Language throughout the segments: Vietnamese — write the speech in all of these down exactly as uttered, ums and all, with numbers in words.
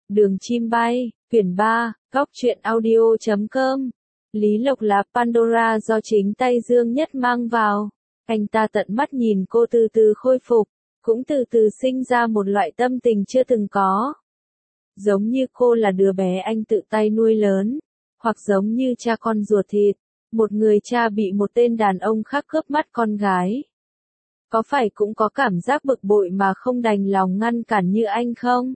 Đường chim bay, quyển ba, góc truyện audio chấm com. Lý Lộc là Pandora do chính tay Dương Nhất mang vào. Anh ta tận mắt nhìn cô từ từ khôi phục, cũng từ từ sinh ra một loại tâm tình chưa từng có. Giống như cô là đứa bé anh tự tay nuôi lớn, hoặc giống như cha con ruột thịt, một người cha bị một tên đàn ông khác cướp mất con gái. Có phải cũng có cảm giác bực bội mà không đành lòng ngăn cản như anh không?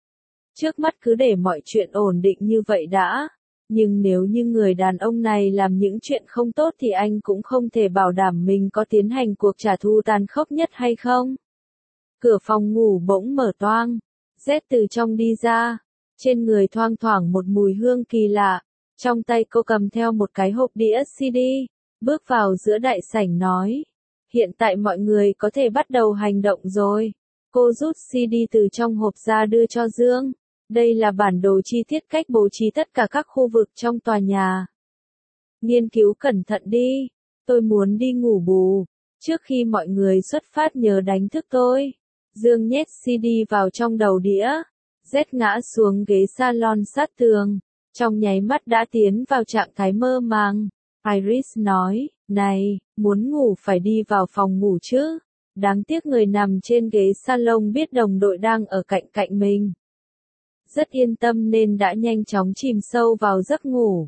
Trước mắt cứ để mọi chuyện ổn định như vậy đã. Nhưng nếu như người đàn ông này làm những chuyện không tốt thì anh cũng không thể bảo đảm mình có tiến hành cuộc trả thù tàn khốc nhất hay không. Cửa phòng ngủ bỗng mở toang. Z từ trong đi ra. Trên người thoang thoảng một mùi hương kỳ lạ. Trong tay cô cầm theo một cái hộp đĩa xê đê. Bước vào giữa đại sảnh nói. Hiện tại mọi người có thể bắt đầu hành động rồi. Cô rút xê đê từ trong hộp ra đưa cho Dương. Đây là bản đồ chi tiết cách bố trí tất cả các khu vực trong tòa nhà. Nghiên cứu cẩn thận đi. Tôi muốn đi ngủ bù. Trước khi mọi người xuất phát nhớ đánh thức tôi. Dương nhét xê đê vào trong đầu đĩa. Z ngã xuống ghế salon sát tường. Trong nháy mắt đã tiến vào trạng thái mơ màng. Iris nói, này, muốn ngủ phải đi vào phòng ngủ chứ. Đáng tiếc người nằm trên ghế salon biết đồng đội đang ở cạnh cạnh mình. Rất yên tâm nên đã nhanh chóng chìm sâu vào giấc ngủ.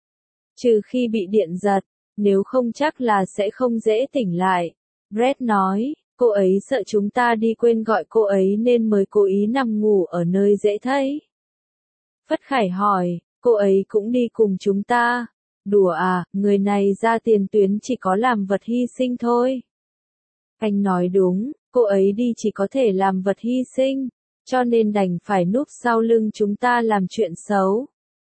Trừ khi bị điện giật, nếu không chắc là sẽ không dễ tỉnh lại. Brett nói, cô ấy sợ chúng ta đi quên gọi cô ấy nên mới cố ý nằm ngủ ở nơi dễ thấy. Phất Khải hỏi, cô ấy cũng đi cùng chúng ta. Đùa à, người này ra tiền tuyến chỉ có làm vật hy sinh thôi. Anh nói đúng, cô ấy đi chỉ có thể làm vật hy sinh. Cho nên đành phải núp sau lưng chúng ta làm chuyện xấu.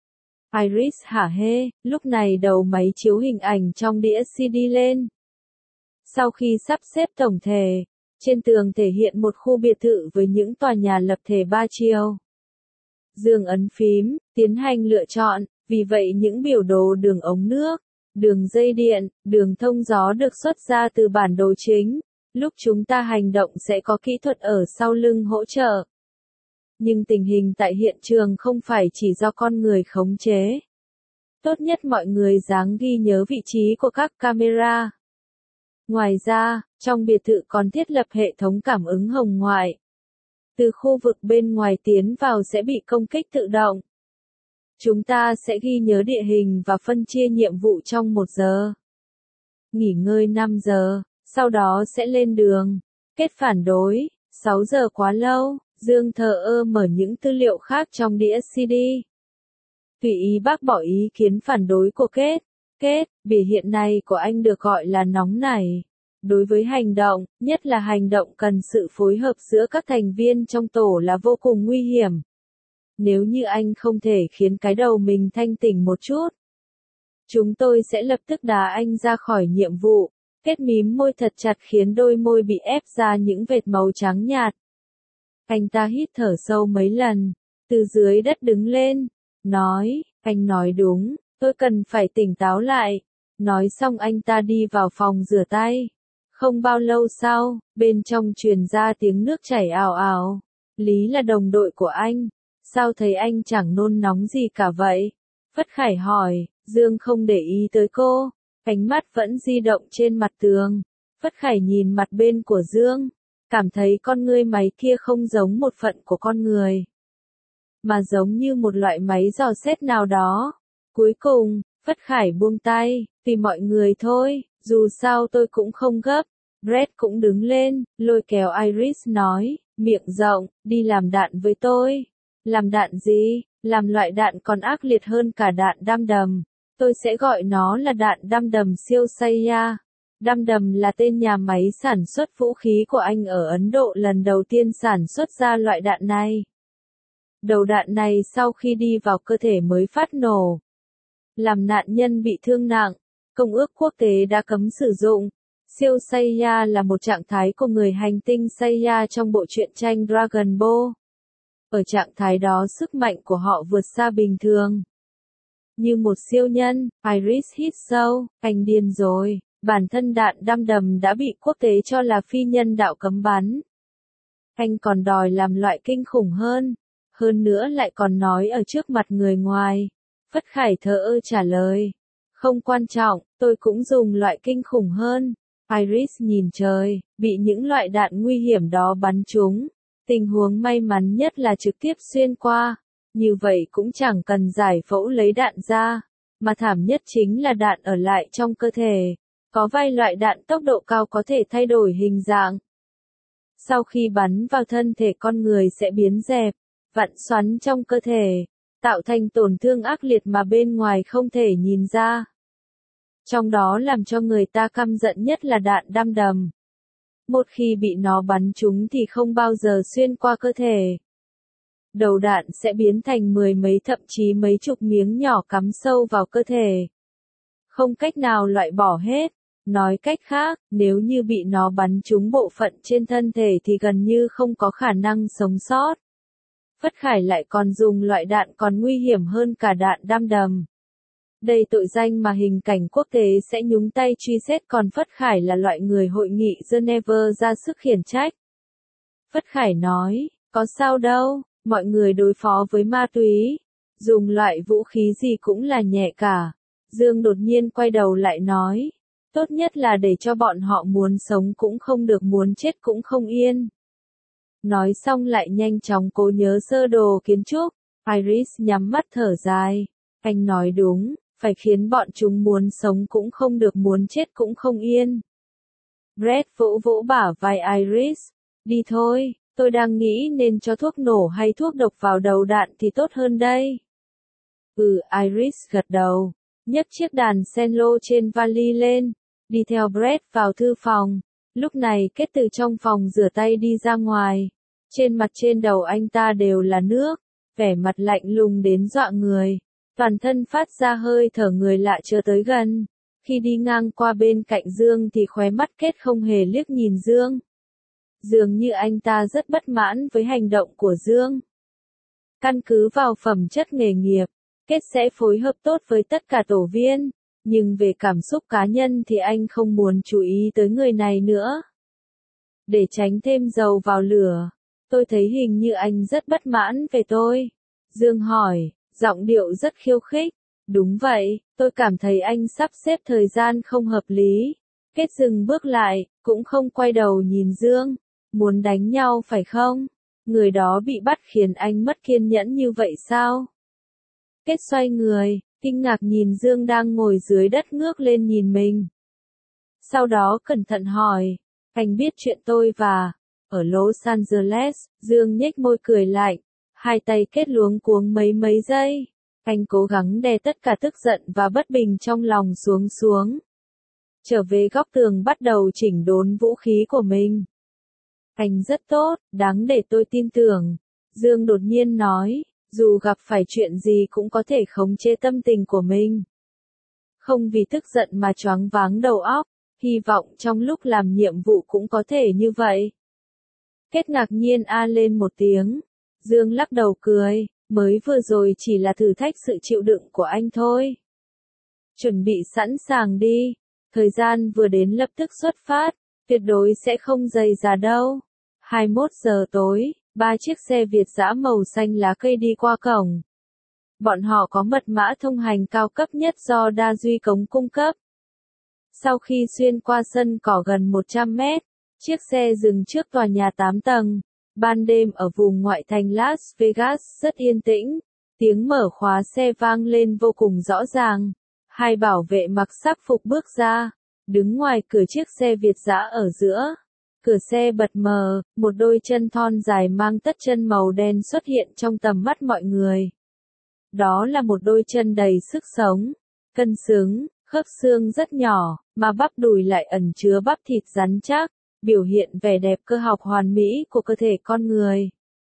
Iris hả hê, lúc này đầu máy chiếu hình ảnh trong đĩa xê đê lên. Sau khi sắp xếp tổng thể, trên tường thể hiện một khu biệt thự với những tòa nhà lập thể ba chiều. Dương ấn phím, tiến hành lựa chọn, vì vậy những biểu đồ đường ống nước, đường dây điện, đường thông gió được xuất ra từ bản đồ chính. Lúc chúng ta hành động sẽ có kỹ thuật ở sau lưng hỗ trợ. Nhưng tình hình tại hiện trường không phải chỉ do con người khống chế. Tốt nhất mọi người dáng ghi nhớ vị trí của các camera. Ngoài ra, trong biệt thự còn thiết lập hệ thống cảm ứng hồng ngoại. Từ khu vực bên ngoài tiến vào sẽ bị công kích tự động. Chúng ta sẽ ghi nhớ địa hình và phân chia nhiệm vụ trong một giờ. Nghỉ ngơi năm giờ, sau đó sẽ lên đường. Kết phản đối, sáu giờ quá lâu. Dương thờ ơ mở những tư liệu khác trong đĩa xê đê. Tùy ý bác bỏ ý kiến phản đối của Kết. Kết, biểu hiện này của anh được gọi là nóng nảy. Đối với hành động, nhất là hành động cần sự phối hợp giữa các thành viên trong tổ là vô cùng nguy hiểm. Nếu như anh không thể khiến cái đầu mình thanh tỉnh một chút, chúng tôi sẽ lập tức đá anh ra khỏi nhiệm vụ. Kết mím môi thật chặt khiến đôi môi bị ép ra những vệt màu trắng nhạt. Anh ta hít thở sâu mấy lần, từ dưới đất đứng lên, nói, anh nói đúng, tôi cần phải tỉnh táo lại. Nói xong anh ta đi vào phòng rửa tay. Không bao lâu sau, bên trong truyền ra tiếng nước chảy ào ào. Lý là đồng đội của anh, sao thấy anh chẳng nôn nóng gì cả vậy? Phất Khải hỏi, Dương không để ý tới cô, ánh mắt vẫn di động trên mặt tường. Phất Khải nhìn mặt bên của Dương. Cảm thấy con ngươi máy kia không giống một phận của con người, mà giống như một loại máy dò xét nào đó. Cuối cùng, Phất Khải buông tay, tùy mọi người thôi, dù sao tôi cũng không gấp. Brett cũng đứng lên, lôi kéo Iris nói, miệng rộng, đi làm đạn với tôi. Làm đạn gì? Làm loại đạn còn ác liệt hơn cả đạn đam đầm. Tôi sẽ gọi nó là đạn đam đầm siêu Saya. Đam đầm là tên nhà máy sản xuất vũ khí của Anh ở Ấn Độ lần đầu tiên sản xuất ra loại đạn này. Đầu đạn này sau khi đi vào cơ thể mới phát nổ, làm nạn nhân bị thương nặng. Công ước quốc tế đã cấm sử dụng. Siêu Saya là một trạng thái của người hành tinh Saya trong bộ truyện tranh Dragon Ball. Ở trạng thái đó sức mạnh của họ vượt xa bình thường. Như một siêu nhân, Iris hít sâu, anh điên rồi. Bản thân đạn đam đầm đã bị quốc tế cho là phi nhân đạo cấm bắn. Anh còn đòi làm loại kinh khủng hơn. Hơn nữa lại còn nói ở trước mặt người ngoài. Phất Khải thờ ơ trả lời. Không quan trọng, tôi cũng dùng loại kinh khủng hơn. Iris nhìn trời, bị những loại đạn nguy hiểm đó bắn trúng. Tình huống may mắn nhất là trực tiếp xuyên qua. Như vậy cũng chẳng cần giải phẫu lấy đạn ra. Mà thảm nhất chính là đạn ở lại trong cơ thể. Có vài loại đạn tốc độ cao có thể thay đổi hình dạng. Sau khi bắn vào thân thể con người sẽ biến dẹp, vặn xoắn trong cơ thể, tạo thành tổn thương ác liệt mà bên ngoài không thể nhìn ra. Trong đó làm cho người ta căm giận nhất là đạn đăm đầm. Một khi bị nó bắn trúng thì không bao giờ xuyên qua cơ thể. Đầu đạn sẽ biến thành mười mấy thậm chí mấy chục miếng nhỏ cắm sâu vào cơ thể. Không cách nào loại bỏ hết. Nói cách khác, nếu như bị nó bắn trúng bộ phận trên thân thể thì gần như không có khả năng sống sót. Phất Khải lại còn dùng loại đạn còn nguy hiểm hơn cả đạn đăm đầm. Đây tội danh mà hình cảnh quốc tế sẽ nhúng tay truy xét, còn Phất Khải là loại người hội nghị Geneva ra sức khiển trách. Phất Khải nói, có sao đâu, mọi người đối phó với ma túy, dùng loại vũ khí gì cũng là nhẹ cả. Dương đột nhiên quay đầu lại nói, tốt nhất là để cho bọn họ muốn sống cũng không được, muốn chết cũng không yên. Nói xong lại nhanh chóng cố nhớ sơ đồ kiến trúc. Iris nhắm mắt thở dài. Anh nói đúng, phải khiến bọn chúng muốn sống cũng không được, muốn chết cũng không yên. Brett vỗ vỗ bả vai Iris. Đi thôi, tôi đang nghĩ nên cho thuốc nổ hay thuốc độc vào đầu đạn thì tốt hơn đây. Ừ, Iris gật đầu, nhấc chiếc đàn cello trên vali lên, đi theo Brett vào thư phòng. Lúc này Kết từ trong phòng rửa tay đi ra ngoài. Trên mặt trên đầu anh ta đều là nước, vẻ mặt lạnh lùng đến dọa người. Toàn thân phát ra hơi thở người lạ chưa tới gần. Khi đi ngang qua bên cạnh Dương thì khóe mắt Kết không hề liếc nhìn Dương. Dường như anh ta rất bất mãn với hành động của Dương. Căn cứ vào phẩm chất nghề nghiệp, Kết sẽ phối hợp tốt với tất cả tổ viên. Nhưng về cảm xúc cá nhân thì anh không muốn chú ý tới người này nữa. Để tránh thêm dầu vào lửa, tôi thấy hình như anh rất bất mãn về tôi. Dương hỏi, giọng điệu rất khiêu khích. Đúng vậy, tôi cảm thấy anh sắp xếp thời gian không hợp lý. Kết dừng bước lại, cũng không quay đầu nhìn Dương. Muốn đánh nhau phải không? Người đó bị bắt khiến anh mất kiên nhẫn như vậy sao? Kết xoay người, kinh ngạc nhìn Dương đang ngồi dưới đất ngước lên nhìn mình. Sau đó cẩn thận hỏi, anh biết chuyện tôi và... Ở Los Angeles, Dương nhếch môi cười lạnh, hai tay Kết luống cuống mấy mấy giây. Anh cố gắng đè tất cả tức giận và bất bình trong lòng xuống xuống. Trở về góc tường bắt đầu chỉnh đốn vũ khí của mình. Anh rất tốt, đáng để tôi tin tưởng. Dương đột nhiên nói, dù gặp phải chuyện gì cũng có thể khống chế tâm tình của mình. Không vì tức giận mà choáng váng đầu óc, hy vọng trong lúc làm nhiệm vụ cũng có thể như vậy. Kết ngạc nhiên a lên một tiếng. Dương lắc đầu cười, mới vừa rồi chỉ là thử thách sự chịu đựng của anh thôi. Chuẩn bị sẵn sàng đi, thời gian vừa đến lập tức xuất phát, tuyệt đối sẽ không dày dà đâu. hai mươi mốt giờ tối, ba chiếc xe Việt dã màu xanh lá cây đi qua cổng. Bọn họ có mật mã thông hành cao cấp nhất do Đa Duy Cống cung cấp. Sau khi xuyên qua sân cỏ gần một trăm mét, chiếc xe dừng trước tòa nhà tám tầng. Ban đêm ở vùng ngoại thành Las Vegas rất yên tĩnh, tiếng mở khóa xe vang lên vô cùng rõ ràng. Hai bảo vệ mặc sắc phục bước ra, đứng ngoài cửa chiếc xe Việt dã ở giữa. Cửa xe bật mở, một đôi chân thon dài mang tất chân màu đen xuất hiện trong tầm mắt mọi người. Đó là một đôi chân đầy sức sống, cân xứng, khớp xương rất nhỏ, mà bắp đùi lại ẩn chứa bắp thịt rắn chắc, biểu hiện vẻ đẹp cơ học hoàn mỹ của cơ thể con người.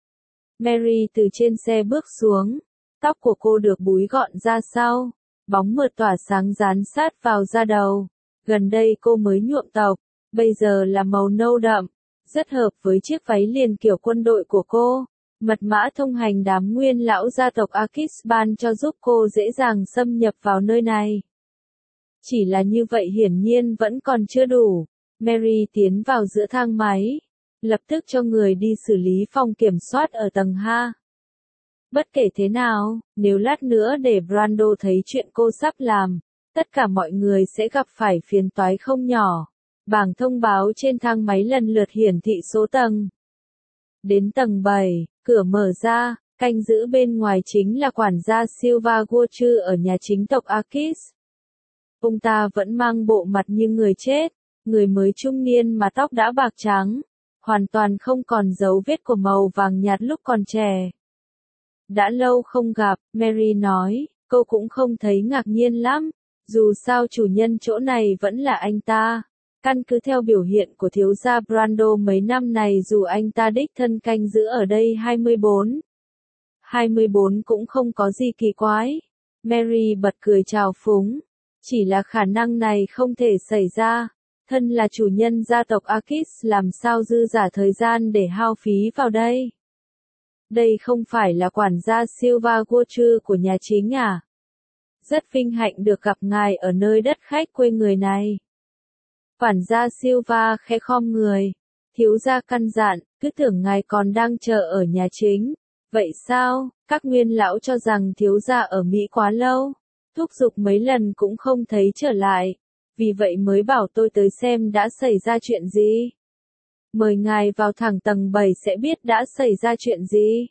Mary từ trên xe bước xuống, tóc của cô được búi gọn ra sau, bóng mượt tỏa sáng dán sát vào da đầu. Gần đây cô mới nhuộm tóc, bây giờ là màu nâu đậm, rất hợp với chiếc váy liền kiểu quân đội của cô. Mật mã thông hành đám nguyên lão gia tộc Akisban cho giúp cô dễ dàng xâm nhập vào nơi này. Chỉ là như vậy hiển nhiên vẫn còn chưa đủ. Mary tiến vào giữa thang máy, lập tức cho người đi xử lý phòng kiểm soát ở tầng hai. Bất kể thế nào, nếu lát nữa để Brando thấy chuyện cô sắp làm, tất cả mọi người sẽ gặp phải phiền toái không nhỏ. Bảng thông báo trên thang máy lần lượt hiển thị số tầng. Đến tầng bảy, cửa mở ra, canh giữ bên ngoài chính là quản gia Silva Guochu ở nhà chính tộc Akis. Ông ta vẫn mang bộ mặt như người chết, người mới trung niên mà tóc đã bạc trắng, hoàn toàn không còn dấu vết của màu vàng nhạt lúc còn trẻ. Đã lâu không gặp, Mary nói, cô cũng không thấy ngạc nhiên lắm, dù sao chủ nhân chỗ này vẫn là anh ta. Căn cứ theo biểu hiện của thiếu gia Brando mấy năm này dù anh ta đích thân canh giữ ở đây hai mươi bốn. hai mươi bốn cũng không có gì kỳ quái. Mary bật cười trào phúng. Chỉ là khả năng này không thể xảy ra. Thân là chủ nhân gia tộc Akis làm sao dư giả thời gian để hao phí vào đây. Đây không phải là quản gia Silva Guochu của nhà chính à? Rất vinh hạnh được gặp ngài ở nơi đất khách quê người này. Quản gia Silva khẽ khom người. Thiếu gia căn dặn, cứ tưởng ngài còn đang chờ ở nhà chính. Vậy sao, các nguyên lão cho rằng thiếu gia ở Mỹ quá lâu. Thúc giục mấy lần cũng không thấy trở lại. Vì vậy mới bảo tôi tới xem đã xảy ra chuyện gì. Mời ngài vào thẳng tầng bảy sẽ biết đã xảy ra chuyện gì.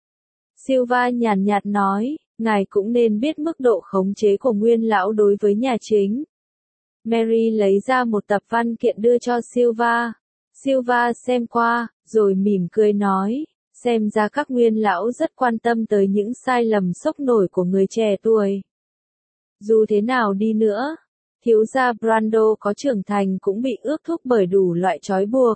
Silva nhàn nhạt nói, ngài cũng nên biết mức độ khống chế của nguyên lão đối với nhà chính. Mary lấy ra một tập văn kiện đưa cho Silva. Silva xem qua, rồi mỉm cười nói, xem ra các nguyên lão rất quan tâm tới những sai lầm sốc nổi của người trẻ tuổi. Dù thế nào đi nữa, thiếu gia Brando có trưởng thành cũng bị ước thúc bởi đủ loại trói buộc.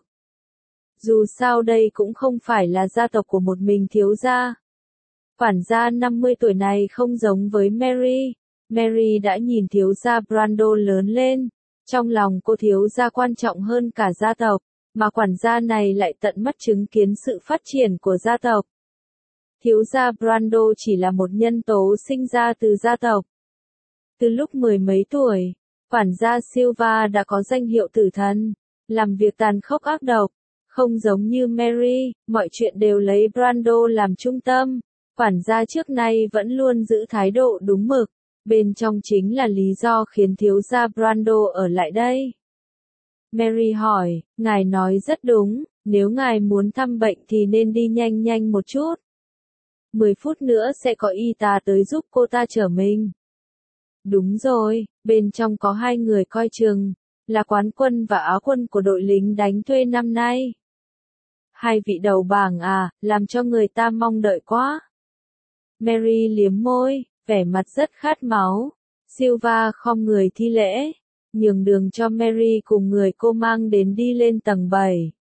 Dù sao đây cũng không phải là gia tộc của một mình thiếu gia. Quản gia năm mươi tuổi này không giống với Mary. Mary đã nhìn thiếu gia Brando lớn lên. Trong lòng cô thiếu gia quan trọng hơn cả gia tộc, mà quản gia này lại tận mắt chứng kiến sự phát triển của gia tộc. Thiếu gia Brando chỉ là một nhân tố sinh ra từ gia tộc. Từ lúc mười mấy tuổi, quản gia Silva đã có danh hiệu tử thần, làm việc tàn khốc ác độc. Không giống như Mary, mọi chuyện đều lấy Brando làm trung tâm. Quản gia trước nay vẫn luôn giữ thái độ đúng mực. Bên trong chính là lý do khiến thiếu gia Brando ở lại đây. Mary hỏi, ngài nói rất đúng, nếu ngài muốn thăm bệnh thì nên đi nhanh nhanh một chút. mười phút nữa sẽ có y tá tới giúp cô ta chở mình. Đúng rồi, bên trong có hai người coi chừng, là quán quân và áo quân của đội lính đánh thuê năm nay. Hai vị đầu bảng à, làm cho người ta mong đợi quá. Mary liếm môi, vẻ mặt rất khát máu. Silva khom người thi lễ, nhường đường cho Mary cùng người cô mang đến đi lên tầng bảy.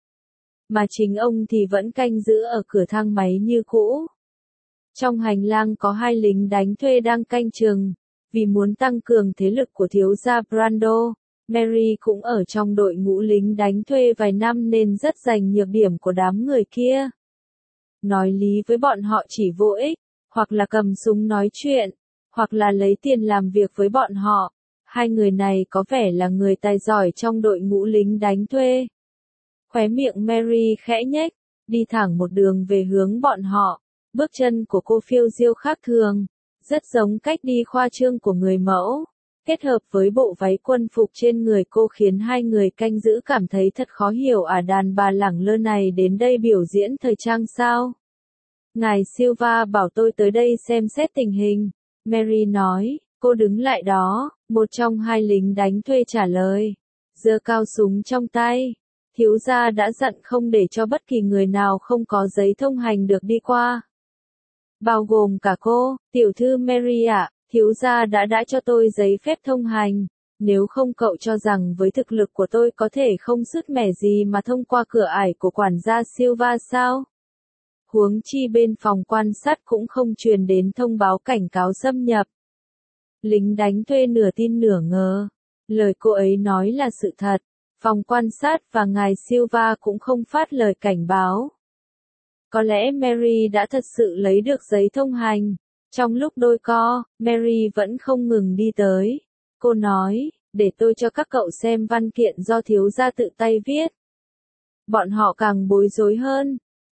Mà chính ông thì vẫn canh giữ ở cửa thang máy như cũ. Trong hành lang có hai lính đánh thuê đang canh chừng. Vì muốn tăng cường thế lực của thiếu gia Brando, Mary cũng ở trong đội ngũ lính đánh thuê vài năm nên rất dành nhược điểm của đám người kia. Nói lý với bọn họ chỉ vô ích, hoặc là cầm súng nói chuyện, hoặc là lấy tiền làm việc với bọn họ. Hai người này có vẻ là người tài giỏi trong đội ngũ lính đánh thuê. Khóe miệng Mary khẽ nhếch, đi thẳng một đường về hướng bọn họ. Bước chân của cô phiêu diêu khác thường, rất giống cách đi khoa trương của người mẫu. Kết hợp với bộ váy quân phục trên người cô khiến hai người canh giữ cảm thấy thật khó hiểu à, đàn bà lẳng lơ này đến đây biểu diễn thời trang sao? Ngài Silva bảo tôi tới đây xem xét tình hình. Mary nói, cô đứng lại đó, một trong hai lính đánh thuê trả lời. Giơ cao súng trong tay. Thiếu gia đã dặn không để cho bất kỳ người nào không có giấy thông hành được đi qua. Bao gồm cả cô, tiểu thư Mary ạ. Thiếu gia đã đã cho tôi giấy phép thông hành, nếu không cậu cho rằng với thực lực của tôi có thể không sứt mẻ gì mà thông qua cửa ải của quản gia Silva sao? Huống chi bên phòng quan sát cũng không truyền đến thông báo cảnh cáo xâm nhập. Lính đánh thuê nửa tin nửa ngờ, lời cô ấy nói là sự thật, phòng quan sát và ngài Silva cũng không phát lời cảnh báo. Có lẽ Mary đã thật sự lấy được giấy thông hành. Trong lúc đôi co, Mary vẫn không ngừng đi tới. Cô nói, để tôi cho các cậu xem văn kiện do thiếu gia tự tay viết. Bọn họ càng bối rối hơn.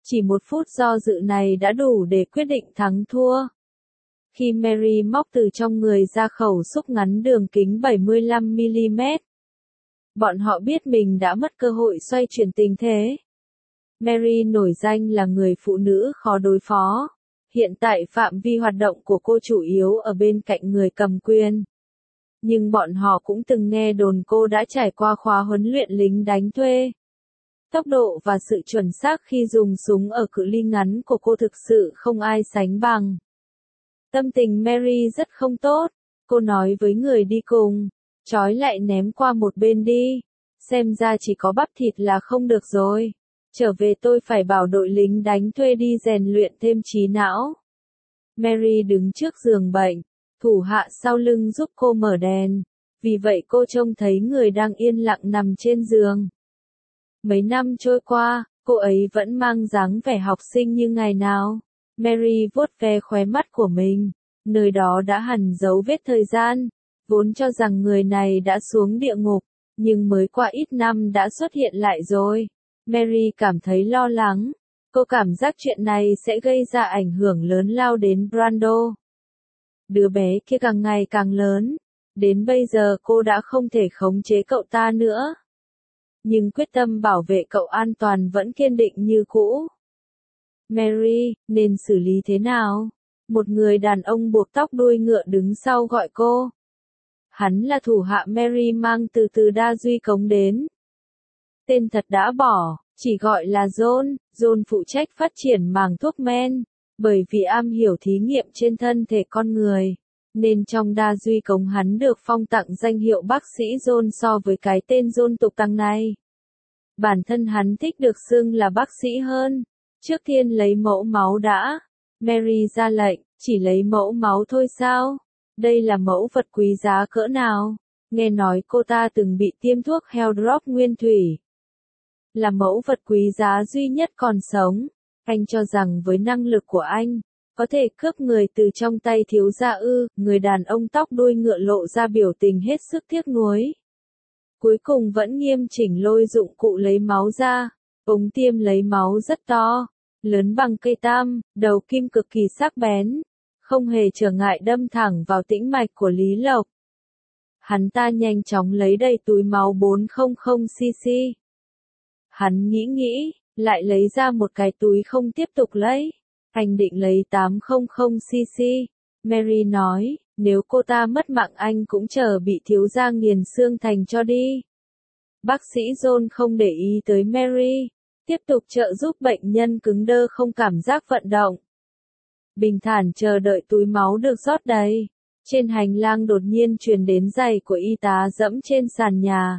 Chỉ một phút do dự này đã đủ để quyết định thắng thua. Khi Mary móc từ trong người ra khẩu súng ngắn đường kính bảy mươi lăm mi li mét, bọn họ biết mình đã mất cơ hội xoay chuyển tình thế. Mary nổi danh là người phụ nữ khó đối phó. Hiện tại phạm vi hoạt động của cô chủ yếu ở bên cạnh người cầm quyền. Nhưng bọn họ cũng từng nghe đồn cô đã trải qua khóa huấn luyện lính đánh thuê. Tốc độ và sự chuẩn xác khi dùng súng ở cự ly ngắn của cô thực sự không ai sánh bằng. Tâm tình Mary rất không tốt. Cô nói với người đi cùng, trói lại ném qua một bên đi. Xem ra chỉ có bắp thịt là không được rồi. Trở về tôi phải bảo đội lính đánh thuê đi rèn luyện thêm trí não. Mary đứng trước giường bệnh, thủ hạ sau lưng giúp cô mở đèn. Vì vậy cô trông thấy người đang yên lặng nằm trên giường. Mấy năm trôi qua, cô ấy vẫn mang dáng vẻ học sinh như ngày nào. Mary vuốt ve khóe mắt của mình. Nơi đó đã hằn dấu vết thời gian. Vốn cho rằng người này đã xuống địa ngục, nhưng mới qua ít năm đã xuất hiện lại rồi. Mary cảm thấy lo lắng. Cô cảm giác chuyện này sẽ gây ra ảnh hưởng lớn lao đến Brando. Đứa bé kia càng ngày càng lớn. Đến bây giờ cô đã không thể khống chế cậu ta nữa. Nhưng quyết tâm bảo vệ cậu an toàn vẫn kiên định như cũ. Mary, nên xử lý thế nào? Một người đàn ông buộc tóc đuôi ngựa đứng sau gọi cô. Hắn là thủ hạ Mary mang từ từ Đa Duy Cống đến. Tên thật đã bỏ, chỉ gọi là John. John phụ trách phát triển mảng thuốc men. Bởi vì am hiểu thí nghiệm trên thân thể con người, nên trong Đa Duy Cống hắn được phong tặng danh hiệu bác sĩ John so với cái tên John tục tăng này. Bản thân hắn thích được xưng là bác sĩ hơn. Trước tiên lấy mẫu máu đã. Mary ra lệnh, chỉ lấy mẫu máu thôi sao? Đây là mẫu vật quý giá cỡ nào? Nghe nói cô ta từng bị tiêm thuốc Heldrop nguyên thủy. Là mẫu vật quý giá duy nhất còn sống. Anh cho rằng với năng lực của anh, có thể cướp người từ trong tay thiếu gia ư? Người đàn ông tóc đuôi ngựa lộ ra biểu tình hết sức tiếc nuối. Cuối cùng vẫn nghiêm chỉnh lôi dụng cụ lấy máu ra. Ống tiêm lấy máu rất to, lớn bằng cây tam, đầu kim cực kỳ sắc bén, không hề trở ngại đâm thẳng vào tĩnh mạch của Lý Lộc. Hắn ta nhanh chóng lấy đầy túi máu bốn trăm xăng-ti-lít. Hắn nghĩ nghĩ, lại lấy ra một cái túi không tiếp tục lấy. Anh định lấy tám trăm xăng-ti-lít. Mary nói, nếu cô ta mất mạng anh cũng chờ bị thiếu gia nghiền xương thành cho đi. Bác sĩ John không để ý tới Mary, tiếp tục trợ giúp bệnh nhân cứng đơ không cảm giác vận động. Bình thản chờ đợi túi máu được rót đầy. Trên hành lang đột nhiên truyền đến giày của y tá dẫm trên sàn nhà.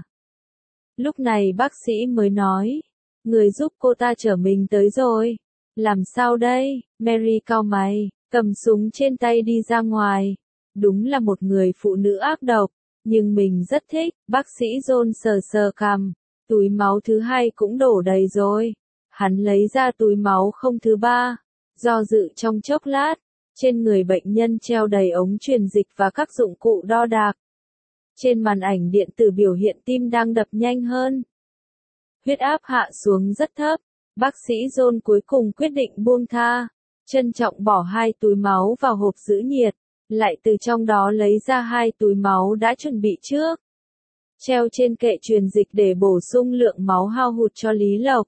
Lúc này bác sĩ mới nói, người giúp cô ta chở mình tới rồi. Làm sao đây? Mary cau mày, cầm súng trên tay đi ra ngoài. Đúng là một người phụ nữ ác độc, nhưng mình rất thích. Bác sĩ John sờ sờ cằm, túi máu thứ hai cũng đổ đầy rồi. Hắn lấy ra túi máu không thứ ba, do dự trong chốc lát. Trên người bệnh nhân treo đầy ống truyền dịch và các dụng cụ đo đạc. Trên màn ảnh điện tử biểu hiện tim đang đập nhanh hơn. Huyết áp hạ xuống rất thấp. Bác sĩ John cuối cùng quyết định buông tha. Trân trọng bỏ hai túi máu vào hộp giữ nhiệt. Lại từ trong đó lấy ra hai túi máu đã chuẩn bị trước. Treo trên kệ truyền dịch để bổ sung lượng máu hao hụt cho Lý Lộc.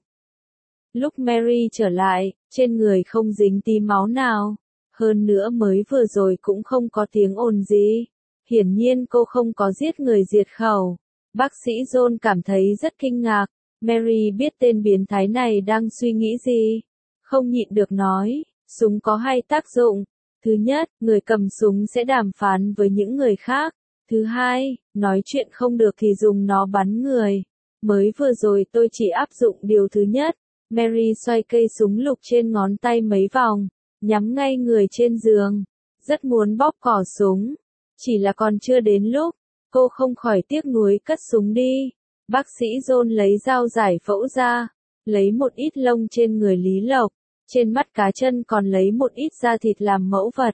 Lúc Mary trở lại, trên người không dính tí máu nào. Hơn nữa mới vừa rồi cũng không có tiếng ồn gì. Hiển nhiên cô không có giết người diệt khẩu. Bác sĩ John cảm thấy rất kinh ngạc. Mary biết tên biến thái này đang suy nghĩ gì. Không nhịn được nói, súng có hai tác dụng. Thứ nhất, người cầm súng sẽ đàm phán với những người khác. Thứ hai, nói chuyện không được thì dùng nó bắn người. Mới vừa rồi tôi chỉ áp dụng điều thứ nhất. Mary xoay cây súng lục trên ngón tay mấy vòng, nhắm ngay người trên giường. Rất muốn bóp cò súng. Chỉ là còn chưa đến lúc, cô không khỏi tiếc nuối cất súng đi. Bác sĩ John lấy dao giải phẫu ra, lấy một ít lông trên người Lý Lộc, trên mắt cá chân còn lấy một ít da thịt làm mẫu vật.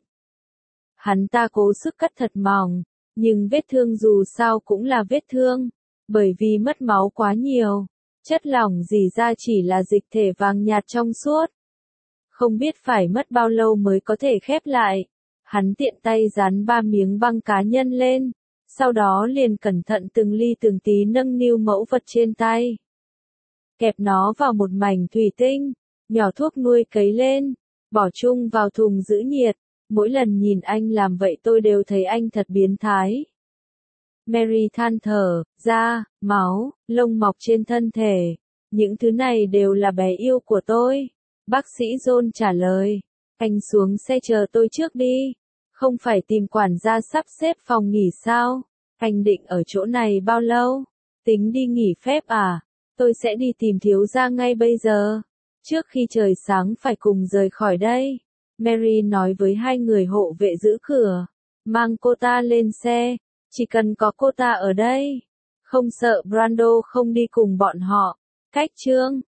Hắn ta cố sức cắt thật mỏng, nhưng vết thương dù sao cũng là vết thương, bởi vì mất máu quá nhiều. Chất lỏng rỉ ra chỉ là dịch thể vàng nhạt trong suốt. Không biết phải mất bao lâu mới có thể khép lại. Hắn tiện tay dán ba miếng băng cá nhân lên, sau đó liền cẩn thận từng ly từng tí nâng niu mẫu vật trên tay. Kẹp nó vào một mảnh thủy tinh, nhỏ thuốc nuôi cấy lên, bỏ chung vào thùng giữ nhiệt. Mỗi lần nhìn anh làm vậy tôi đều thấy anh thật biến thái. Mary than thở, da, máu, lông mọc trên thân thể. Những thứ này đều là bé yêu của tôi. Bác sĩ John trả lời. Anh xuống xe chờ tôi trước đi. Không phải tìm quản gia sắp xếp phòng nghỉ sao? Anh định ở chỗ này bao lâu? Tính đi nghỉ phép à? Tôi sẽ đi tìm thiếu gia ngay bây giờ. Trước khi trời sáng phải cùng rời khỏi đây. Mary nói với hai người hộ vệ giữ cửa. Mang cô ta lên xe. Chỉ cần có cô ta ở đây. Không sợ Brando không đi cùng bọn họ. Cách chương